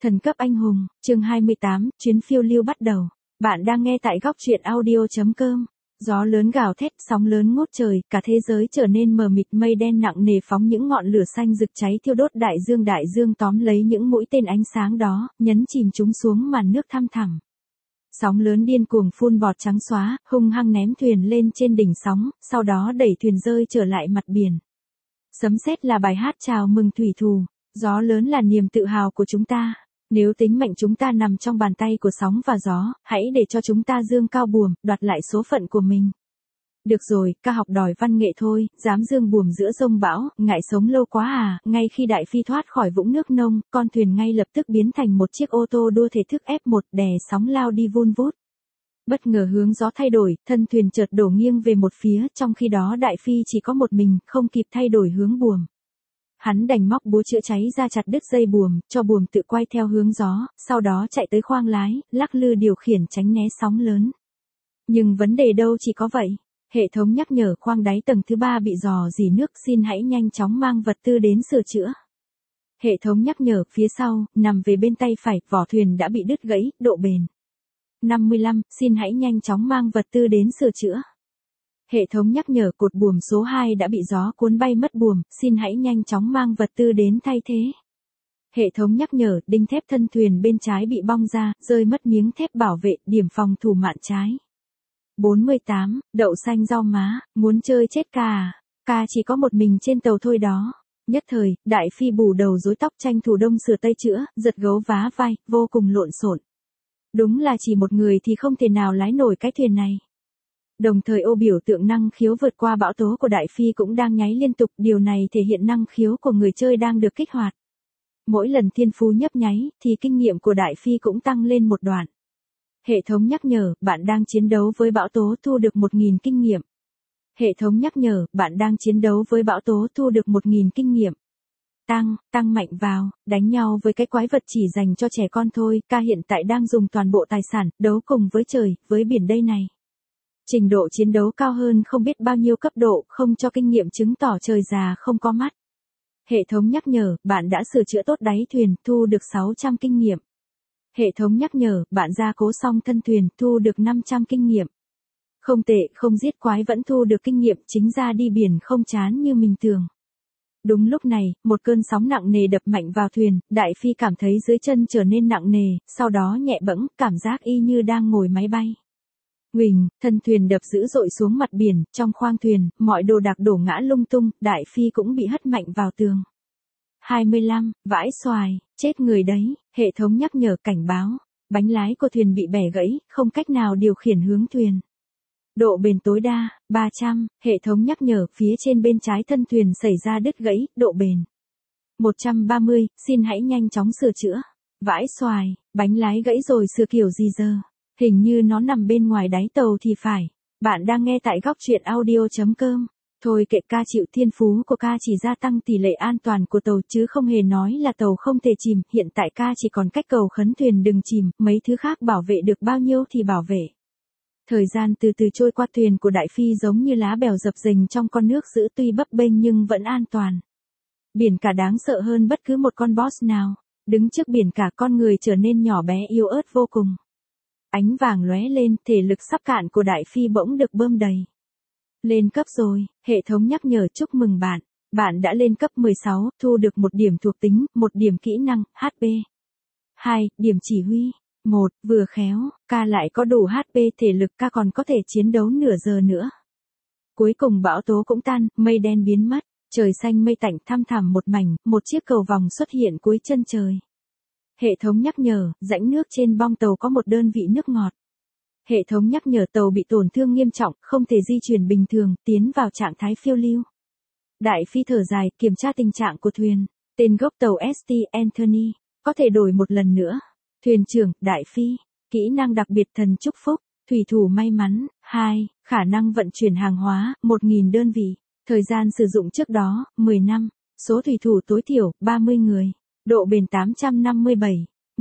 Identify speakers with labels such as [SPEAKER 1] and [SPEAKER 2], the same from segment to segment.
[SPEAKER 1] Thần cấp anh hùng, chương 28, chuyến phiêu lưu bắt đầu. Bạn đang nghe tại góc truyện audio.com. Gió lớn gào thét, sóng lớn ngút trời, cả thế giới trở nên mờ mịt, mây đen nặng nề phóng những ngọn lửa xanh rực cháy thiêu đốt đại dương tóm lấy những mũi tên ánh sáng đó, nhấn chìm chúng xuống màn nước thăm thẳm. Sóng lớn điên cuồng phun bọt trắng xóa, hung hăng ném thuyền lên trên đỉnh sóng, sau đó đẩy thuyền rơi trở lại mặt biển. Sấm sét là bài hát chào mừng thủy thủ, gió lớn là niềm tự hào của chúng ta. Nếu tính mệnh chúng ta nằm trong bàn tay của sóng và gió, hãy để cho chúng ta dương cao buồm, đoạt lại số phận của mình. Được rồi, ca học đòi văn nghệ thôi, dám dương buồm giữa giông bão, ngại sống lâu quá à. Ngay khi Đại Phi thoát khỏi vũng nước nông, con thuyền ngay lập tức biến thành một chiếc ô tô đua thể thức F1 đè sóng lao đi vun vút. Bất ngờ hướng gió thay đổi, thân thuyền chợt đổ nghiêng về một phía, trong khi đó Đại Phi chỉ có một mình, không kịp thay đổi hướng buồm. Hắn đành móc búa chữa cháy ra chặt đứt dây buồm, cho buồm tự quay theo hướng gió, sau đó chạy tới khoang lái, lắc lư điều khiển tránh né sóng lớn. Nhưng vấn đề đâu chỉ có vậy. Hệ thống nhắc nhở khoang đáy tầng thứ 3 bị rò rỉ nước, xin hãy nhanh chóng mang vật tư đến sửa chữa. Hệ thống nhắc nhở phía sau, nằm về bên tay phải, vỏ thuyền đã bị đứt gãy, độ bền 55, xin hãy nhanh chóng mang vật tư đến sửa chữa. Hệ thống nhắc nhở cột buồm số 2 đã bị gió cuốn bay mất buồm, xin hãy nhanh chóng mang vật tư đến thay thế. Hệ thống nhắc nhở đinh thép thân thuyền bên trái bị bong ra, rơi mất miếng thép bảo vệ, điểm phòng thủ mạn trái. 48, đậu xanh rau má, muốn chơi chết ca à? Ca chỉ có một mình trên tàu thôi đó. Nhất thời, Đại Phi bù đầu rối tóc tranh thủ đông sửa tây chữa, giật gấu vá vai, vô cùng lộn xộn. Đúng là chỉ một người thì không thể nào lái nổi cái thuyền này. Đồng thời ô biểu tượng năng khiếu vượt qua bão tố của Đại Phi cũng đang nháy liên tục, điều này thể hiện năng khiếu của người chơi đang được kích hoạt. Mỗi lần thiên phú nhấp nháy, thì kinh nghiệm của Đại Phi cũng tăng lên một đoạn. Hệ thống nhắc nhở, bạn đang chiến đấu với bão tố thu được 1.000 kinh nghiệm. Hệ thống nhắc nhở, bạn đang chiến đấu với bão tố thu được 1.000 kinh nghiệm. Tăng mạnh vào, đánh nhau với cái quái vật chỉ dành cho trẻ con thôi, ca hiện tại đang dùng toàn bộ tài sản, đấu cùng với trời, với biển đây này. Trình độ chiến đấu cao hơn không biết bao nhiêu cấp độ, không cho kinh nghiệm chứng tỏ trời già không có mắt. Hệ thống nhắc nhở, bạn đã sửa chữa tốt đáy thuyền, thu được 600 kinh nghiệm. Hệ thống nhắc nhở, bạn gia cố xong thân thuyền, thu được 500 kinh nghiệm. Không tệ, không giết quái vẫn thu được kinh nghiệm, chính ra đi biển không chán như mình tưởng. Đúng lúc này, một cơn sóng nặng nề đập mạnh vào thuyền, Đại Phi cảm thấy dưới chân trở nên nặng nề, sau đó nhẹ bẫng, cảm giác y như đang ngồi máy bay. Huỳnh, thân thuyền đập dữ dội xuống mặt biển, trong khoang thuyền, mọi đồ đạc đổ ngã lung tung, Đại Phi cũng bị hất mạnh vào tường. 25, vãi xoài, chết người đấy, hệ thống nhắc nhở cảnh báo, bánh lái của thuyền bị bẻ gãy, không cách nào điều khiển hướng thuyền. Độ bền tối đa, 300, hệ thống nhắc nhở phía trên bên trái thân thuyền xảy ra đứt gãy, độ bền 130, xin hãy nhanh chóng sửa chữa. Vãi xoài, bánh lái gãy rồi sửa kiểu gì giờ? Hình như nó nằm bên ngoài đáy tàu thì phải. Bạn đang nghe tại góc truyện audio.com. Thôi kệ, ca chịu, thiên phú của ca chỉ gia tăng tỷ lệ an toàn của tàu chứ không hề nói là tàu không thể chìm. Hiện tại ca chỉ còn cách cầu khấn thuyền đừng chìm, mấy thứ khác bảo vệ được bao nhiêu thì bảo vệ. Thời gian từ từ trôi qua, thuyền của Đại Phi giống như lá bèo dập dềnh trong con nước giữ, tuy bấp bênh nhưng vẫn an toàn. Biển cả đáng sợ hơn bất cứ một con boss nào. Đứng trước biển cả, con người trở nên nhỏ bé yếu ớt vô cùng. Ánh vàng lóe lên, thể lực sắp cạn của Đại Phi bỗng được bơm đầy. Lên cấp rồi, hệ thống nhắc nhở chúc mừng bạn. Bạn đã lên cấp 16, thu được 1 điểm thuộc tính, 1 điểm kỹ năng, HP. 2 điểm chỉ huy. 1 vừa khéo, ca lại có đủ HP thể lực, ca còn có thể chiến đấu nửa giờ nữa. Cuối cùng bão tố cũng tan, mây đen biến mất, trời xanh mây tạnh thăm thẳm một mảnh, một chiếc cầu vòng xuất hiện cuối chân trời. Hệ thống nhắc nhở, rãnh nước trên bong tàu có một đơn vị nước ngọt. Hệ thống nhắc nhở tàu bị tổn thương nghiêm trọng, không thể di chuyển bình thường, tiến vào trạng thái phiêu lưu. Đại Phi thở dài, kiểm tra tình trạng của thuyền. Tên gốc tàu ST Anthony, có thể đổi một lần nữa. Thuyền trưởng, Đại Phi. Kỹ năng đặc biệt thần chúc phúc, thủy thủ may mắn, 2, khả năng vận chuyển hàng hóa, 1.000 đơn vị. Thời gian sử dụng trước đó, 10 năm. Số thủy thủ tối thiểu, 30 người. Độ bền 857,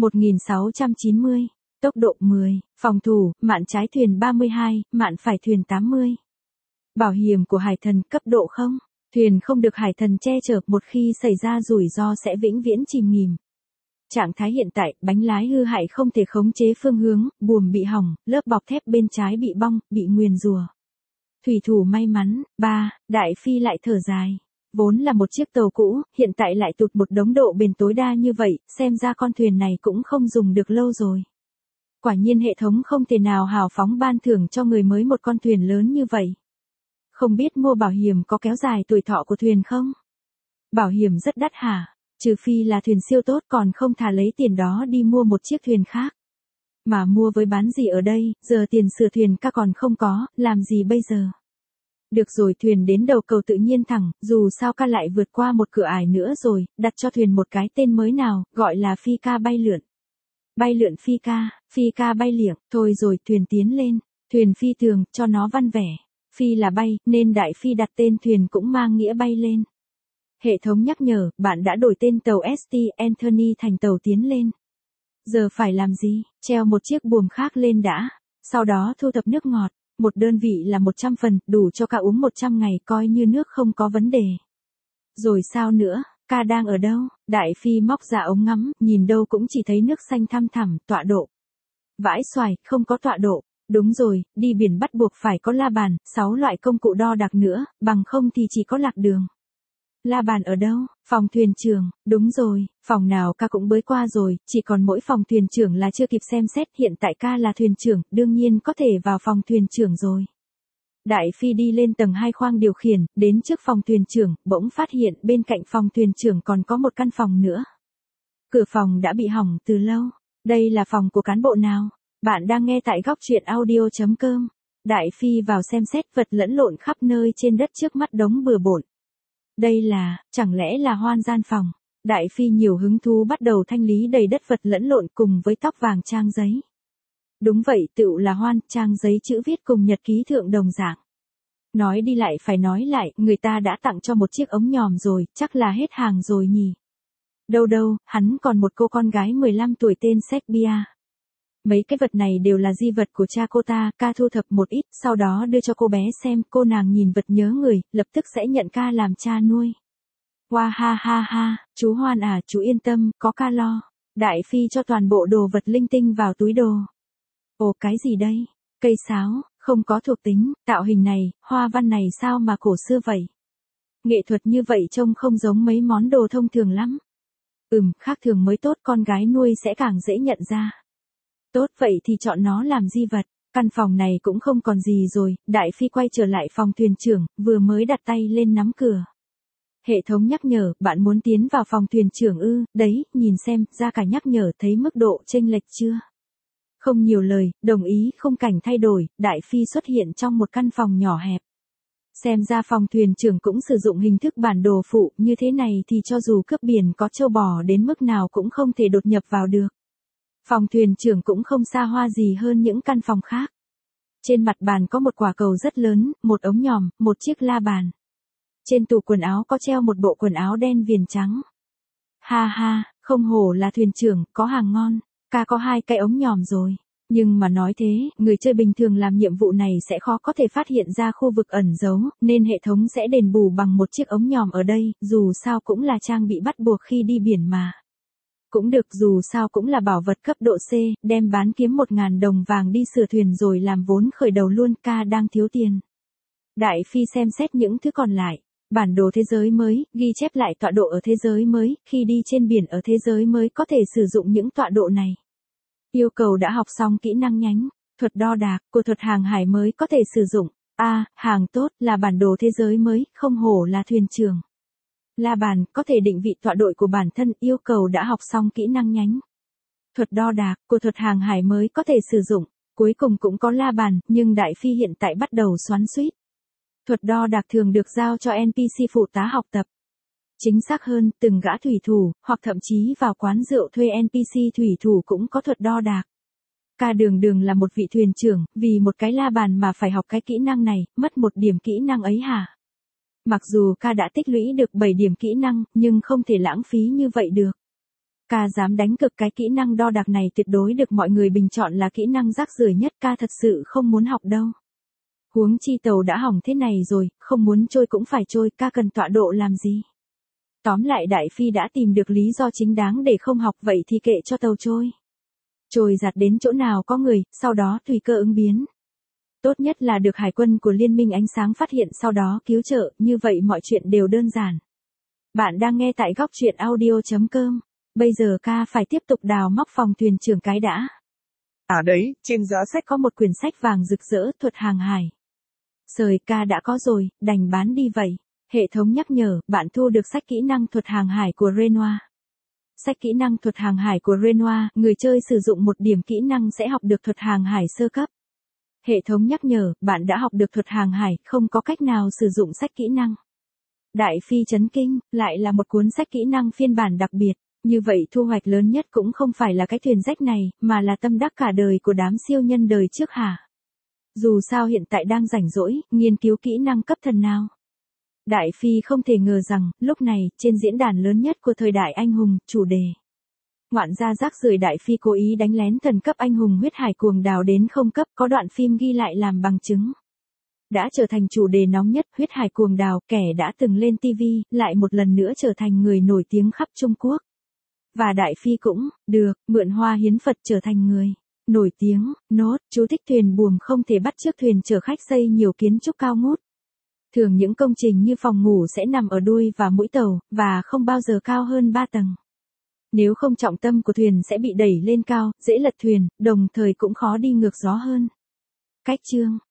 [SPEAKER 1] 1690, tốc độ 10, phòng thủ, mạn trái thuyền 32, mạn phải thuyền 80. Bảo hiểm của hải thần cấp độ 0, thuyền không được hải thần che chở, một khi xảy ra rủi ro sẽ vĩnh viễn chìm nghỉm. Trạng thái hiện tại, bánh lái hư hại không thể khống chế phương hướng, buồm bị hỏng, lớp bọc thép bên trái bị bong, bị nguyền rủa. Thủy thủ may mắn. 3. Đại Phi lại thở dài. Vốn là một chiếc tàu cũ, hiện tại lại tụt một đống độ bền tối đa như vậy, xem ra con thuyền này cũng không dùng được lâu rồi. Quả nhiên hệ thống không thể nào hào phóng ban thưởng cho người mới một con thuyền lớn như vậy. Không biết mua bảo hiểm có kéo dài tuổi thọ của thuyền không? Bảo hiểm rất đắt hả? Trừ phi là thuyền siêu tốt, còn không thà lấy tiền đó đi mua một chiếc thuyền khác. Mà mua với bán gì ở đây, giờ tiền sửa thuyền ca còn không có, làm gì bây giờ? Được rồi, thuyền đến đầu cầu tự nhiên thẳng, dù sao ca lại vượt qua một cửa ải nữa rồi, đặt cho thuyền một cái tên mới nào, gọi là phi ca bay lượn. Bay lượn phi ca bay liệng, thôi rồi, thuyền tiến lên, thuyền phi thường, cho nó văn vẻ. Phi là bay, nên Đại Phi đặt tên thuyền cũng mang nghĩa bay lên. Hệ thống nhắc nhở, bạn đã đổi tên tàu St. Anthony thành tàu tiến lên. Giờ phải làm gì? Treo một chiếc buồm khác lên đã. Sau đó thu thập nước ngọt. Một đơn vị là 100 phần, đủ cho ca uống 100 ngày, coi như nước không có vấn đề. Rồi sao nữa? Ca đang ở đâu? Đại Phi móc ra ống ngắm, nhìn đâu cũng chỉ thấy nước xanh thăm thẳm, tọa độ. Vãi xoài, không có tọa độ. Đúng rồi, đi biển bắt buộc phải có la bàn, 6 loại công cụ đo đạc nữa, bằng không thì chỉ có lạc đường. La bàn ở đâu? Phòng thuyền trưởng. Đúng rồi, phòng nào ca cũng bới qua rồi, chỉ còn mỗi phòng thuyền trưởng là chưa kịp xem xét, hiện tại ca là thuyền trưởng, đương nhiên có thể vào phòng thuyền trưởng rồi. Đại Phi đi lên tầng 2 khoang điều khiển, đến trước phòng thuyền trưởng, bỗng phát hiện bên cạnh phòng thuyền trưởng còn có một căn phòng nữa. Cửa phòng đã bị hỏng từ lâu. Đây là phòng của cán bộ nào? Bạn đang nghe tại góc truyện audio.com. Đại Phi vào xem xét, vật lẫn lộn khắp nơi trên đất trước mắt đống bừa bộn. Đây là, chẳng lẽ là hoan gian phòng? Đại Phi nhiều hứng thú bắt đầu thanh lý đầy đất vật lẫn lộn cùng với tóc vàng trang giấy. Đúng vậy, tựu là hoan, trang giấy chữ viết cùng nhật ký thượng đồng dạng. Nói đi lại phải nói lại, người ta đã tặng cho một chiếc ống nhòm rồi, chắc là hết hàng rồi nhỉ. Đâu, hắn còn một cô con gái 15 tuổi tên Sexbia. Mấy cái vật này đều là di vật của cha cô ta, ca thu thập một ít, sau đó đưa cho cô bé xem, cô nàng nhìn vật nhớ người, lập tức sẽ nhận ca làm cha nuôi. Wow ha, chú Hoan à, chú yên tâm, có ca lo. Đại Phi cho toàn bộ đồ vật linh tinh vào túi đồ. Ồ, cái gì đây? Cây sáo, không có thuộc tính, tạo hình này, hoa văn này sao mà cổ xưa vậy? Nghệ thuật như vậy trông không giống mấy món đồ thông thường lắm. Khác thường mới tốt, con gái nuôi sẽ càng dễ nhận ra. Tốt vậy thì chọn nó làm di vật. Căn phòng này cũng không còn gì rồi, Đại Phi quay trở lại phòng thuyền trưởng, vừa mới đặt tay lên nắm cửa. Hệ thống nhắc nhở, bạn muốn tiến vào phòng thuyền trưởng ư? Đấy, nhìn xem, ra cả nhắc nhở, thấy mức độ chênh lệch chưa? Không nhiều lời, đồng ý, khung cảnh thay đổi, Đại Phi xuất hiện trong một căn phòng nhỏ hẹp. Xem ra phòng thuyền trưởng cũng sử dụng hình thức bản đồ phụ, như thế này thì cho dù cướp biển có trâu bò đến mức nào cũng không thể đột nhập vào được. Phòng thuyền trưởng cũng không xa hoa gì hơn những căn phòng khác. Trên mặt bàn có một quả cầu rất lớn, một ống nhòm, một chiếc la bàn. Trên tủ quần áo có treo một bộ quần áo đen viền trắng. Ha, không hổ là thuyền trưởng, có hàng ngon. Ca có 2 cái ống nhòm rồi. Nhưng mà nói thế, người chơi bình thường làm nhiệm vụ này sẽ khó có thể phát hiện ra khu vực ẩn giấu, nên hệ thống sẽ đền bù bằng một chiếc ống nhòm ở đây, dù sao cũng là trang bị bắt buộc khi đi biển mà. Cũng được, dù sao cũng là bảo vật cấp độ C, đem bán kiếm 1.000 đồng vàng đi sửa thuyền rồi làm vốn khởi đầu luôn, ca đang thiếu tiền. Đại Phi xem xét những thứ còn lại. Bản đồ thế giới mới, ghi chép lại tọa độ ở thế giới mới, khi đi trên biển ở thế giới mới có thể sử dụng những tọa độ này. Yêu cầu đã học xong kỹ năng nhánh, thuật đo đạc, của thuật hàng hải mới có thể sử dụng. Hàng tốt, là bản đồ thế giới mới, không hổ là thuyền trưởng. La bàn, có thể định vị tọa độ của bản thân, yêu cầu đã học xong kỹ năng nhánh. Thuật đo đạc, của thuật hàng hải mới có thể sử dụng. Cuối cùng cũng có la bàn, nhưng Đại Phi hiện tại bắt đầu xoắn xuýt. Thuật đo đạc thường được giao cho NPC phụ tá học tập. Chính xác hơn, từng gã thủy thủ, hoặc thậm chí vào quán rượu thuê NPC thủy thủ cũng có thuật đo đạc. Ca đường là một vị thuyền trưởng, vì một cái la bàn mà phải học cái kỹ năng này, mất 1 điểm kỹ năng ấy hả? Mặc dù ca đã tích lũy được 7 điểm kỹ năng, nhưng không thể lãng phí như vậy được. Ca dám đánh cực cái kỹ năng đo đạc này tuyệt đối được mọi người bình chọn là kỹ năng rác rưởi nhất, ca thật sự không muốn học đâu. Huống chi tàu đã hỏng thế này rồi, không muốn trôi cũng phải trôi, ca cần tọa độ làm gì? Tóm lại Đại Phi đã tìm được lý do chính đáng để không học, vậy thì kệ cho tàu trôi. Trôi giạt đến chỗ nào có người, sau đó tùy cơ ứng biến. Tốt nhất là được hải quân của Liên minh ánh sáng phát hiện sau đó cứu trợ, như vậy mọi chuyện đều đơn giản. Bạn đang nghe tại góc truyện audio.com. Bây giờ ca phải tiếp tục đào móc phòng thuyền trưởng cái đã.
[SPEAKER 2] À đấy, trên giá sách
[SPEAKER 1] Có một quyển sách vàng rực rỡ thuật hàng hải. Sời ca đã có rồi, đành bán đi vậy. Hệ thống nhắc nhở, bạn thu được sách kỹ năng thuật hàng hải của Renoir. Sách kỹ năng thuật hàng hải của Renoir, người chơi sử dụng một điểm kỹ năng sẽ học được thuật hàng hải sơ cấp. Hệ thống nhắc nhở, bạn đã học được thuật hàng hải, không có cách nào sử dụng sách kỹ năng. Đại Phi chấn kinh, lại là một cuốn sách kỹ năng phiên bản đặc biệt. Như vậy thu hoạch lớn nhất cũng không phải là cái thuyền rách này, mà là tâm đắc cả đời của đám siêu nhân đời trước hả? Dù sao hiện tại đang rảnh rỗi, nghiên cứu kỹ năng cấp thần nào. Đại Phi không thể ngờ rằng, lúc này, trên diễn đàn lớn nhất của thời đại anh hùng, chủ đề. Ngoạn gia rác rưởi Đại Phi cố ý đánh lén thần cấp anh hùng huyết hải cuồng đào đến không cấp, có đoạn phim ghi lại làm bằng chứng. Đã trở thành chủ đề nóng nhất, huyết hải cuồng đào, kẻ đã từng lên TV, lại một lần nữa trở thành người nổi tiếng khắp Trung Quốc. Và Đại Phi cũng, được, mượn hoa hiến Phật trở thành người nổi tiếng. Nốt, chú thích thuyền buồm không thể bắt chước thuyền chở khách xây nhiều kiến trúc cao ngút. Thường những công trình như phòng ngủ sẽ nằm ở đuôi và mũi tàu, và không bao giờ cao hơn 3 tầng. Nếu không trọng tâm của thuyền sẽ bị đẩy lên cao, dễ lật thuyền, đồng thời cũng khó đi ngược gió hơn. Cách chương